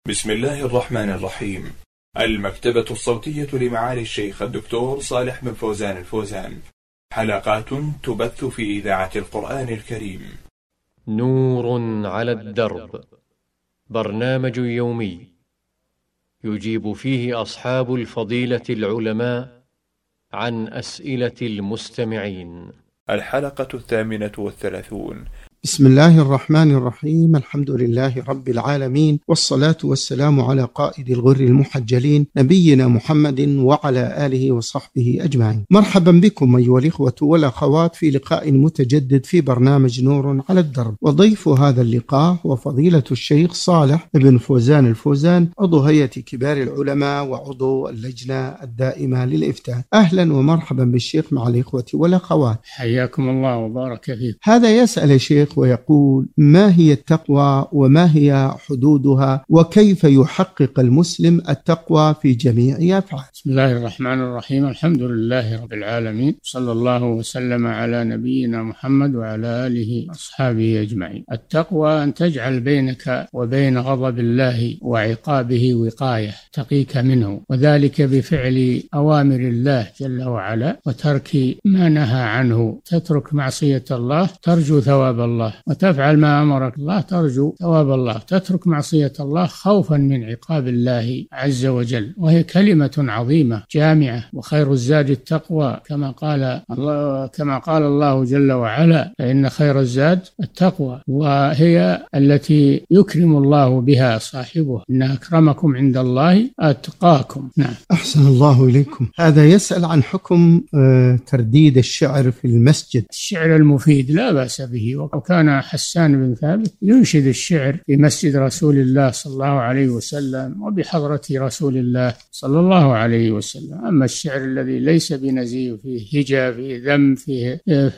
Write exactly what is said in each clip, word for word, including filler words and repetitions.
بسم الله الرحمن الرحيم. المكتبة الصوتية لمعالي الشيخ الدكتور صالح بن فوزان الفوزان، حلقات تبث في إذاعة القرآن الكريم. نور على الدرب، برنامج يومي يجيب فيه أصحاب الفضيلة العلماء عن أسئلة المستمعين. الحلقة الثامنة والثلاثون. بسم الله الرحمن الرحيم. الحمد لله رب العالمين، والصلاة والسلام على قائد الغر المحجلين نبينا محمد وعلى آله وصحبه أجمعين. مرحبا بكم أيها الإخوة والأخوات في لقاء متجدد في برنامج نور على الدرب، وضيف هذا اللقاء وفضيلة الشيخ صالح بن فوزان الفوزان، عضو هيئة كبار العلماء وعضو اللجنة الدائمة للإفتاء. أهلا ومرحبا بالشيخ مع الإخوة والأخوات، حياكم الله وبارك فيك. هذا يسأل الشيخ ويقول: ما هي التقوى وما هي حدودها، وكيف يحقق المسلم التقوى في جميع أفعاله؟ بسم الله الرحمن الرحيم. الحمد لله رب العالمين، صلى الله وسلم على نبينا محمد وعلى آله وأصحابه أجمعين. التقوى أن تجعل بينك وبين غضب الله وعقابه وقاية تقيك منه، وذلك بفعل أوامر الله جل وعلا وترك ما نهى عنه. تترك معصية الله ترجو ثواب الله، وتفعل ما أمرك الله ترجو ثواب الله. تترك معصية الله خوفا من عقاب الله عز وجل، وهي كلمة عظيمة جامعة. وخير الزاد التقوى، كما قال الله كما قال الله جل وعلا: فإن خير الزاد التقوى، وهي التي يكرم الله بها صاحبه. إن أكرمكم عند الله أتقاكم. نعم. أحسن الله إليكم. هذا يسأل عن حكم ترديد الشعر في المسجد. الشعر المفيد لا بأس به، وكان حسان بن ثابت ينشد الشعر في مسجد رسول الله صلى الله عليه وسلم وبحضرة رسول الله صلى الله عليه وسلم. أما الشعر الذي ليس بنزيه، فيه هجا، فيه ذم، فيه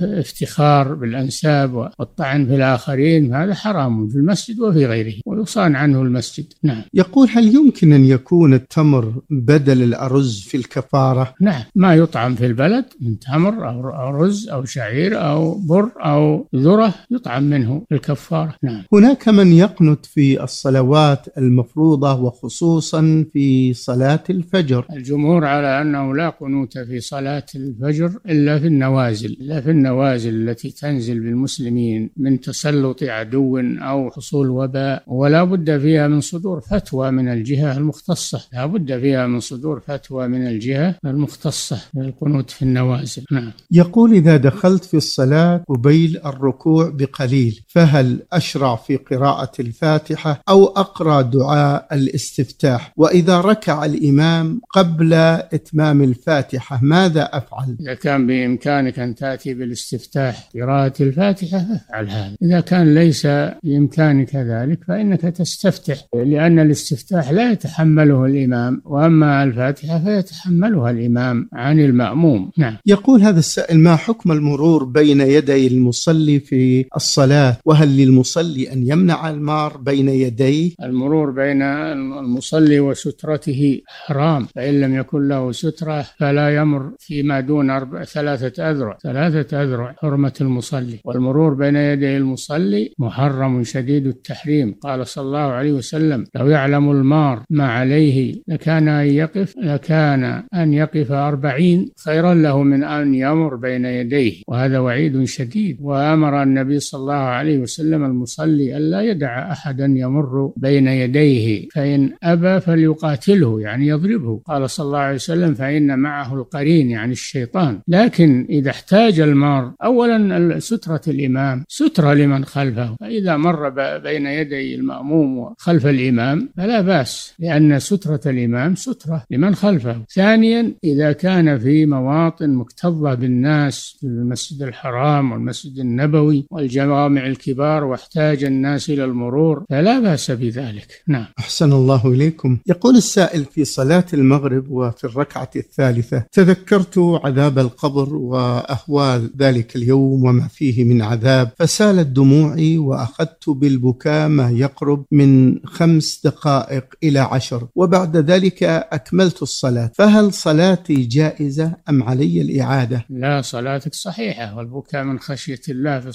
افتخار بالأنساب والطعن في الآخرين، هذا حرام في المسجد وفي غيره، ويصان عنه المسجد. نعم. يقول: هل يمكن أن يكون التمر بدل الأرز في الكفارة؟ نعم، ما يطعم في البلد من تمر أو رز أو شعير أو بر أو ذرة يطعم منه الكفارة. نعم. هناك من يقنت في الصلوات المفروضة وخصوصا في صلاة الفجر. الجمهور على أنه لا قنوت في صلاة الفجر إلا في النوازل إلا في النوازل التي تنزل بالمسلمين من تسلط عدو أو حصول وباء، ولا بد فيها من صدور فتوى من الجهة المختصة لا بد فيها من صدور فتوى من الجهة المختصة للقنوت في النوازل. نعم. يقول: إذا دخلت في الصلاة قبيل الركوع بقليل، فهل أشرع في قراءة الفاتحة أو أقرأ دعاء الاستفتاح؟ وإذا ركع الإمام قبل إتمام الفاتحة ماذا أفعل؟ إذا كان بإمكانك أن تأتي بالاستفتاح قراءة الفاتحة فافعل هذا. إذا كان ليس بإمكانك ذلك فإنك تستفتح، لأن الاستفتاح لا يتحمله الإمام، وأما الفاتحة فيتحملها الإمام عن المأموم. نعم. يقول هذا السائل: ما حكم المرور بين يدي المصلي في الصلاة، وهل للمصلي أن يمنع المار بين يديه؟ المرور بين المصلي وسترته حرام، فإن لم يكن له سترة فلا يمر فيما دون أربع ثلاثة أذرع ثلاثة أذرع حرمة المصلي. والمرور بين يدي المصلي محرم شديد التحريم. قال صلى الله عليه وسلم: لو يعلم المار ما عليه لكان أن يقف لكان أن يقف أربعين خيرا له من أن يمر بين يديه. وهذا وعيد شديد. وأمر النبي صلى الله عليه وسلم المصلي ألا يدع أحدا يمر بين يديه، فإن أبى فليقاتله، يعني يضربه. قال صلى الله عليه وسلم: فإن معه القرين، يعني الشيطان. لكن إذا احتاج المار، أولا سترة الإمام سترة لمن خلفه، فإذا مر بين يدي المأموم وخلف الإمام فلا بأس، لأن سترة الإمام سترة لمن خلفه. ثانيا، إذا كان في مواطن مكتظة بالناس في المسجد الحرام والمسجد النبوي والجوامع الكبار واحتاج الناس إلى المرور فلا بأس بذلك. نعم. أحسن الله إليكم. يقول السائل: في صلاة المغرب وفي الركعة الثالثة تذكرت عذاب القبر وأهوال ذلك اليوم وما فيه من عذاب، فسالت دموعي وأخذت بالبكاء ما يقرب من خمس دقائق إلى عشر، وبعد ذلك أكملت الصلاة، فهل صلاتي جائزة أم علي الإعادة؟ لا، صلاتك صحيحة، والبكاء من خشية الله في الصلاة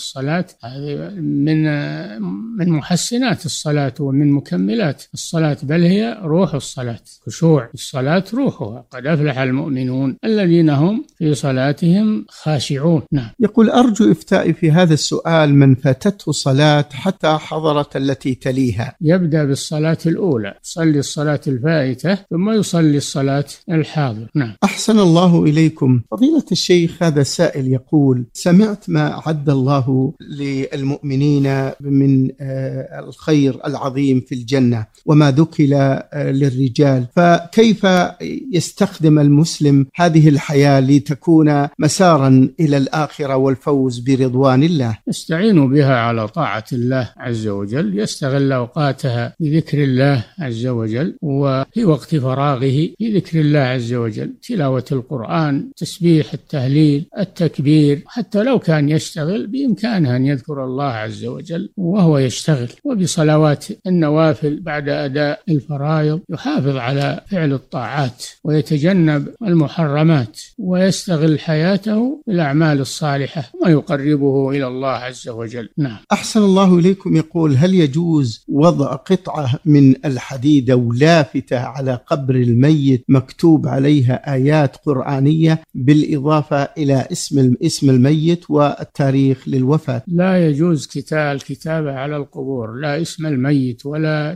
هذه من من محسنات الصلاة ومن مكملات الصلاة، بل هي روح الصلاة. خشوع الصلاة روحها. قد أفلح المؤمنون الذين هم في صلاتهم خاشعون. نعم. يقول: أرجو إفتائي في هذا السؤال. من فاتته صلاة حتى حضرت التي تليها، يبدأ بالصلاة الأولى، يصلي الصلاة الفائتة ثم يصلي الصلاة الحاضر. نعم. أحسن الله إليكم فضيلة الشيخ. هذا سائل يقول: سمعت ما أعد الله للمؤمنين من الخير العظيم في الجنة وما ذكر للرجال، فكيف يستخدم المسلم هذه الحياة لتكون مسارا إلى الآخرة والفوز برضوان الله؟ يستعين بها على طاعة الله عز وجل، يستغل أوقاتها بذكر الله عز وجل، وفي وقت فراغه في ذكر الله عز وجل، تلاوة القرآن، تسبيح، التهليل، التكبير. حتى لو كان يشتغل بإمكانه أن يذكر الله عز وجل وهو يشتغل. وبصلوات النوافل بعد أداء الفرائض يحافظ على فعل الطاعات ويتجنب المحرمات، ويستغل حياته بالأعمال الصالحة وما يقربه إلى الله عز وجل. نعم. أحسن الله إليكم. يقول: هل يجوز وضع قطعة من الحديد أو لافتة على قبر الميت مكتوب عليها آيات قرآنية بالإضافة إلى اسم اسم الميت والتاريخ للوفاة؟ لا يجوز كتاب كتابة على القبور، لا اسم الميت ولا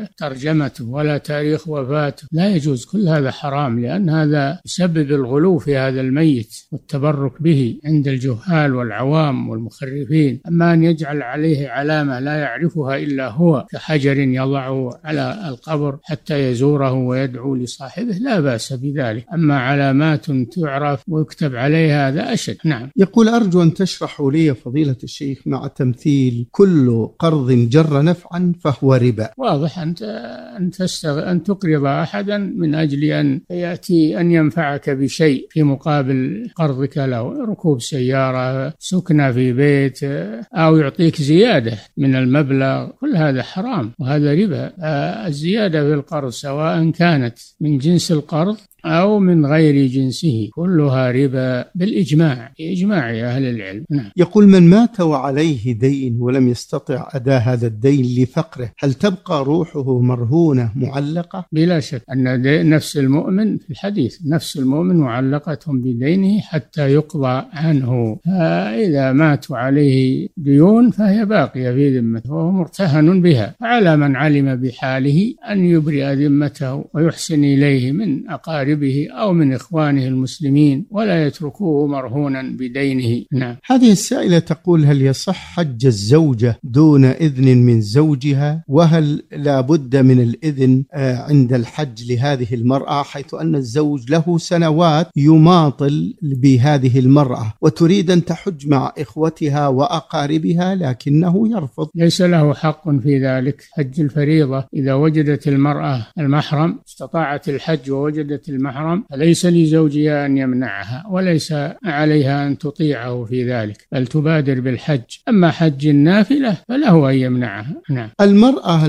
ترجمته ولا تاريخ وفاته، لا يجوز. كل هذا حرام، لأن هذا يسبب الغلو في هذا الميت والتبرك به عند الجهال والعوام والمخرفين. أما أن يجعل عليه علامة لا يعرفها إلا هو كحجر يضعه على القبر حتى يزوره ويدعو لصاحبه، لا بأس بذلك. أما علامات تعرف ويكتب عليها هذا أشد. نعم. يقول: أرجو أن تشرحوا لي فضيلة الشيخ مع تمثيل كل قرض جر نفعا فهو ربا. واضح. أنت أن تستغ... أن تقرض أحدا من أجل أن يأتي أن ينفعك بشيء في مقابل قرضك له، ركوب سيارة، سكنة في بيت، أو يعطيك زيادة من المبلغ، كل هذا حرام وهذا ربا. الزيادة في القرض سواء كانت من جنس القرض أو من غير جنسه كلها ربا بالإجماع، بإجماع أهل العلم. نعم. يقول: من مات وعليه دين ولم يستطع أداء هذا الدين لفقره، هل تبقى روحه مرهونة معلقة؟ بلا شك أن نفس المؤمن في الحديث نفس المؤمن معلقة بدينه حتى يقضى عنه. فإذا مات عليه ديون فهي باقية في ذمته وهو مرتهن بها، فعلى من علم بحاله أن يبرئ ذمته ويحسن إليه من أقاربه أو من إخوانه المسلمين ولا يتركوه مرهونا بدينه. نعم. هذه السائلة تقول: هل يصح حج الزوجة دون إذن من زوجها؟ وهل لا بد من الإذن عند الحج لهذه المرأة، حيث أن الزوج له سنوات يماطل بهذه المرأة وتريد أن تحج مع إخوتها وأقاربها لكنه يرفض؟ ليس له حق في ذلك. حج الفريضة إذا وجدت المرأة المحرم، استطاعت الحج ووجدت المحرم، فليس لزوجها أن يمنعها وليس عليها أن تطيعه في ذلك، بل تبادر بالحج. أما حج النافلة فله أن يمنعها. نعم. المرأة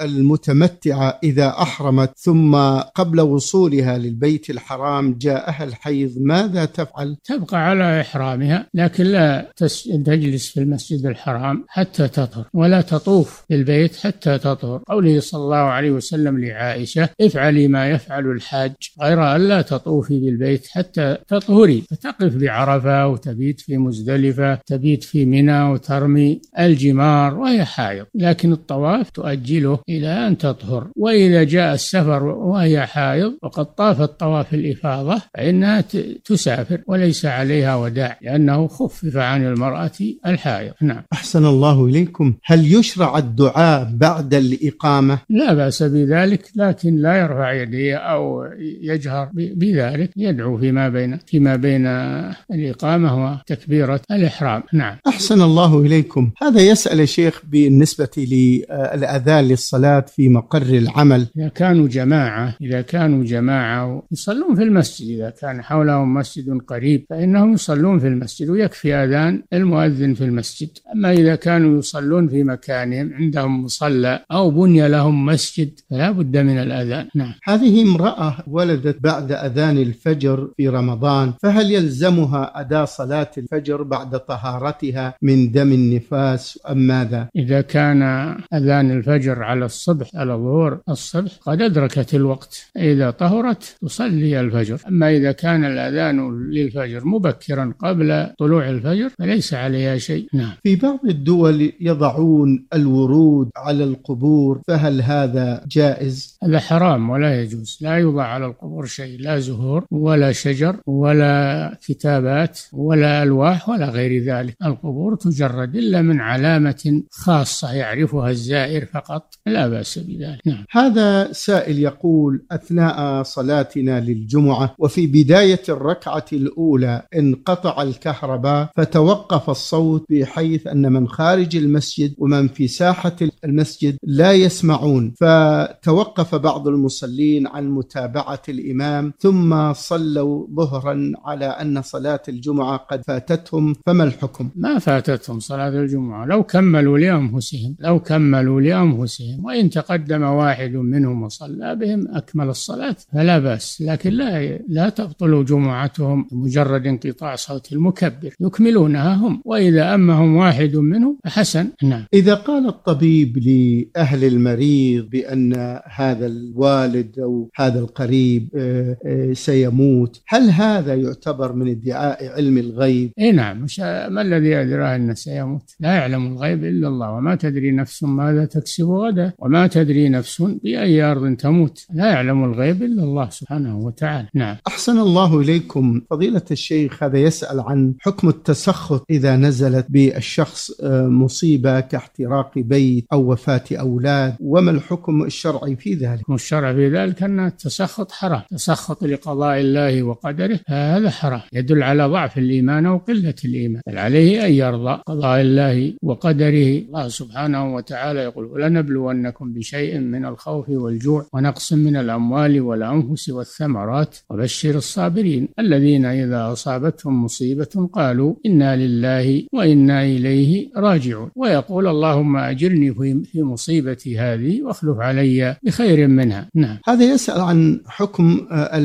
المتمتعة إذا أحرمت ثم قبل وصولها للبيت الحرام جاءها الحيض ماذا تفعل؟ تبقى على إحرامها، لكن لا تجلس في المسجد الحرام حتى تطهر، ولا تطوف بالبيت حتى تطهر. قوله صلى الله عليه وسلم لعائشة: افعلي ما يفعل الحاج غير أن لا تطوفي بالبيت حتى تطهري، فتقف بعرفة وتبيت في مزدلفة، تبيت في منى وترمي الجمار وهي حائض، لكن الطواف تؤجله إلى أن تطهر. وإذا جاء السفر وهي حائض وقد طافت طواف الإفاضة فإنها تسافر وليس عليها وداع، لأنه خفف عن المرأة الحائض. نعم. أحسن الله إليكم. هل يشرع الدعاء بعد الإقامة؟ لا بأس بذلك، لكن لا يرفع يديه أو يجهر بذلك، يدعو فيما بين فيما بين الإقامة وتكبيرة الإحرام. نعم. أحسن الله إليكم. هذا يسأل يا شيخ بالنسبة للأذان للصلاة في مقر العمل. إذا كانوا جماعة إذا كانوا جماعة يصلون في المسجد، إذا كان حولهم مسجد قريب فإنهم يصلون في المسجد ويكفي أذان المؤذن في المسجد. أما إذا كانوا يصلون في مكانهم عندهم مصلى أو بني لهم مسجد فلا بد من الأذان. نعم. هذه امرأة ولدت ولدت بعد أذان الفجر في رمضان، فهل يلزمها أداء صلاة الفجر بعد طهارتها من دم النفاس أم ماذا؟ إذا كان أذان الفجر على الصبح على ظهور الصبح قد أدركت الوقت، إذا طهرت تصلي الفجر. أما إذا كان الأذان للفجر مبكرا قبل طلوع الفجر فليس عليها شيء. نعم. في بعض الدول يضعون الورود على القبور، فهل هذا جائز؟ هذا حرام ولا يجوز، لا يوضع على القبور شيء، لا زهور ولا شجر ولا كتابات ولا ألواح ولا غير ذلك. القبور تجرد إلا من علامة خاصة يعرفها الزائر فقط، لا بأس بذلك. نعم. هذا سائل يقول: أثناء صلاتنا للجمعة وفي بداية الركعة الأولى انقطع الكهرباء فتوقف الصوت، بحيث أن من خارج المسجد ومن في ساحة المسجد لا يسمعون، فتوقف بعض المصلين عن متابعة الإمام ثم صلوا ظهرا على أن صلاة الجمعة قد فاتتهم، فما الحكم؟ ما فاتتهم صلاة الجمعة، لو كملوا لأنفسهم لو كملوا لأنفسهم وإن تقدم واحد منهم وصلى بهم أكمل الصلاة فلا بأس، لكن لا لا تبطل جمعتهم مجرد انقطاع صوت المكبر، يكملونها هم، وإذا أمهم واحد منهم فحسن. نعم. إذا قال الطبيب لأهل المريض بأن هذا الوالد أو هذا القريب سيموت، هل هذا يعتبر من ادعاء علم الغيب؟ إيه نعم. مش ما الذي أدراه أنه سيموت؟ لا يعلم الغيب إلا الله، وما تدري نفس ماذا تكسب غدا، وما تدري نفس بأي أرض تموت، لا يعلم الغيب إلا الله سبحانه وتعالى. نعم. أحسن الله إليكم فضيلة الشيخ. هذا يسأل عن حكم التسخط إذا نزلت بالشخص مصيبة كاحتراق بيت أو وفاة أولاد، وما الحكم الشرعي في ذلك؟ الحكم الشرعي في ذلك أن التسخط حرام، تسخط لقضاء الله وقدره هذا حرام، يدل على ضعف الإيمان وقلة الإيمان، بل عليه أن يرضى قضاء الله وقدره. الله سبحانه وتعالى يقول: ولنبلونكم بشيء من الخوف والجوع ونقص من الأموال والأنفس والثمرات وبشر الصابرين الذين إذا أصابتهم مصيبة قالوا إنا لله وإنا إليه راجعون، ويقول: اللهم أجرني في مصيبتي هذه واخلف علي بخير منها. نعم. هذا يسأل عن حكم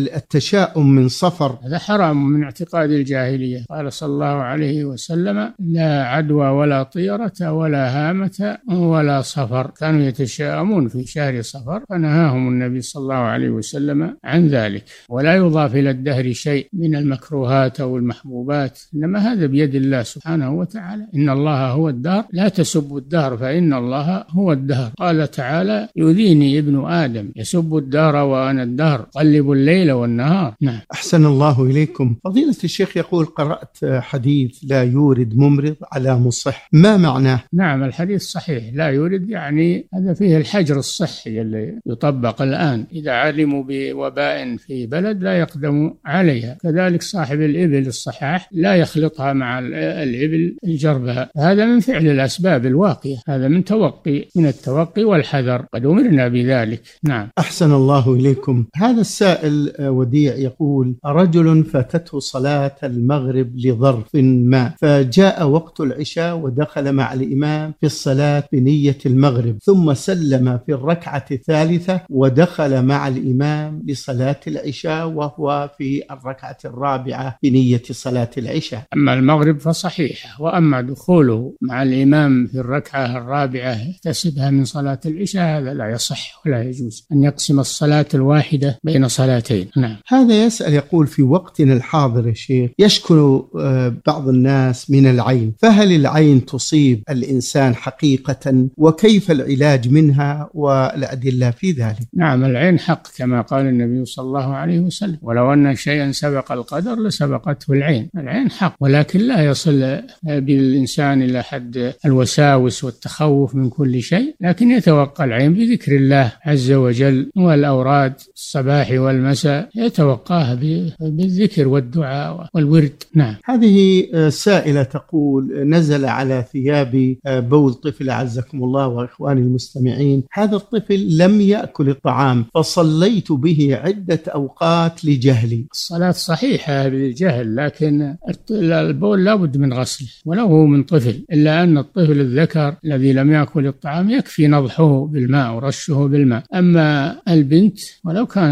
التشاؤم من صفر. هذا حرام من اعتقاد الجاهلية، قال صلى الله عليه وسلم: لا عدوى ولا طيرة ولا هامة ولا صفر. كانوا يتشاءمون في شهر صفر فنهاهم النبي صلى الله عليه وسلم عن ذلك. ولا يضاف إلى الدهر شيء من المكروهات أو المحبوبات، إنما هذا بيد الله سبحانه وتعالى. إن الله هو الدهر لا تسبوا الدهر فإن الله هو الدهر. قال تعالى: يؤذيني ابن آدم يسب الدهر وأنا الدهر قلب الليل والنهار. نعم. أحسن الله إليكم فضيلة الشيخ. يقول: قرأت حديث لا يورد ممرض على مصح، ما معناه؟ نعم، الحديث صحيح، لا يورد يعني هذا فيه الحجر الصحي اللي يطبق الآن، إذا علموا بوباء في بلد لا يقدموا عليها. كذلك صاحب الإبل الصحاح لا يخلطها مع الإبل الجرباء، هذا من فعل الأسباب الواقية، هذا من توقي من التوقي والحذر، قد أمرنا بذلك. نعم. أحسن الله إليكم. هذا السائل وديع يقول: رجل فاتته صلاة المغرب لظرف ما، فجاء وقت العشاء ودخل مع الإمام في الصلاة بنية المغرب، ثم سلم في الركعة الثالثة ودخل مع الإمام لصلاة العشاء وهو في الركعة الرابعة بنية صلاة العشاء. أما المغرب فصحيح، وأما دخوله مع الإمام في الركعة الرابعة يحتسبها من صلاة العشاء هذا لا يصح ولا يجوز أن يقسم الصلاة الواحدة بين صلاتين. نعم. هذا يسأل يقول: في وقتنا الحاضر يا شيخ يشكو بعض الناس من العين، فهل العين تصيب الإنسان حقيقة، وكيف العلاج منها والأدلة في ذلك؟ نعم، العين حق كما قال النبي صلى الله عليه وسلم: ولو أن شيئا سبق القدر لسبقته العين. العين حق، ولكن لا يصل بالإنسان إلى حد الوساوس والتخوف من كل شيء، لكن يتوقى العين بذكر الله عز وجل والأوراد الصباح والمساء، يتوقاها بالذكر والدعاء والورد. نعم. هذه سائلة تقول: نزل على ثيابي بول طفل عزكم الله وإخواني المستمعين، هذا الطفل لم يأكل الطعام فصليت به عدة أوقات لجهلي. الصلاة صحيحة بالجهل، لكن البول لابد من غسله ولو هو من طفل، إلا أن الطفل الذكر الذي لم يأكل الطعام يكفي نضحه بالماء ورشه بالماء. أما البنت ولو كانت صغيرة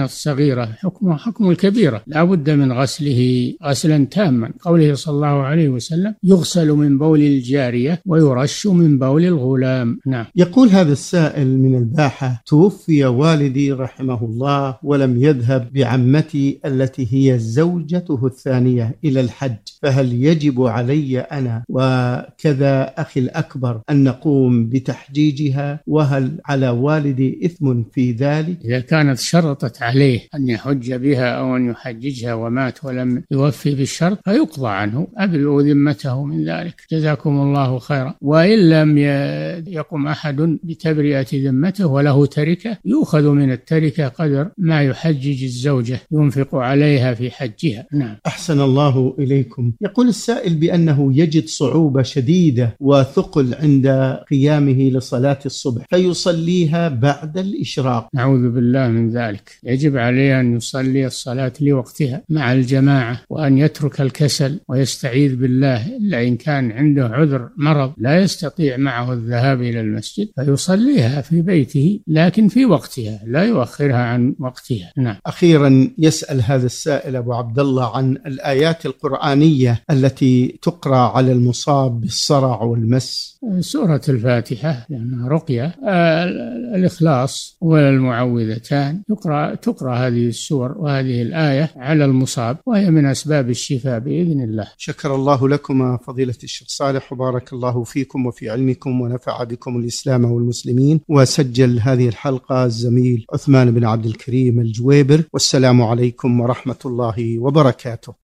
الصغيرة حكمها حكم الكبيرة، لا بد من غسله غسلا تاما. قوله صلى الله عليه وسلم: يغسل من بول الجارية ويرش من بول الغلام. نعم. يقول هذا السائل من الباحة: توفي والدي رحمه الله ولم يذهب بعمتي التي هي زوجته الثانية إلى الحج، فهل يجب علي أنا وكذا أخي الأكبر أن نقوم بتحجيجها؟ وهل على والدي إثم في ذلك؟ إذا كانت شرطت عليه أن يحج بها أو أن يحججها ومات ولم يوفي بالشرط فيقضى عنه، أبرئوا ذمته من ذلك، جزاكم الله خيرا. وإن لم يقم أحد بتبرئة ذمته وله تركة، يؤخذ من التركة قدر ما يحجج الزوجة ينفق عليها في حجها. نعم. أحسن الله إليكم. يقول السائل بأنه يجد صعوبة شديدة وثقل عند قيامه لصلاة الصبح فيصليها بعد الإشراق. نعوذ بالله من ذلك. يجب عليه أن يصلي الصلاة لوقتها مع الجماعة، وأن يترك الكسل ويستعيذ بالله، إلا إن كان عنده عذر مرض لا يستطيع معه الذهاب إلى المسجد فيصليها في بيته، لكن في وقتها لا يؤخرها عن وقتها. نعم. أخيرا يسأل هذا السائل أبو عبد الله عن الآيات القرآنية التي تقرأ على المصاب بالصرع والمس. سورة الفاتحة لأنها رقية، الإخلاص والمعوذتان، تقرأ تقرأ هذه السور وهذه الآية على المصاب، وهي من أسباب الشفاء بإذن الله. شكر الله لكم فضيلة الشيخ صالح، وبارك الله فيكم وفي علمكم، ونفع بكم الإسلام والمسلمين. وسجل هذه الحلقة الزميل عثمان بن عبد الكريم الجويبر، والسلام عليكم ورحمة الله وبركاته.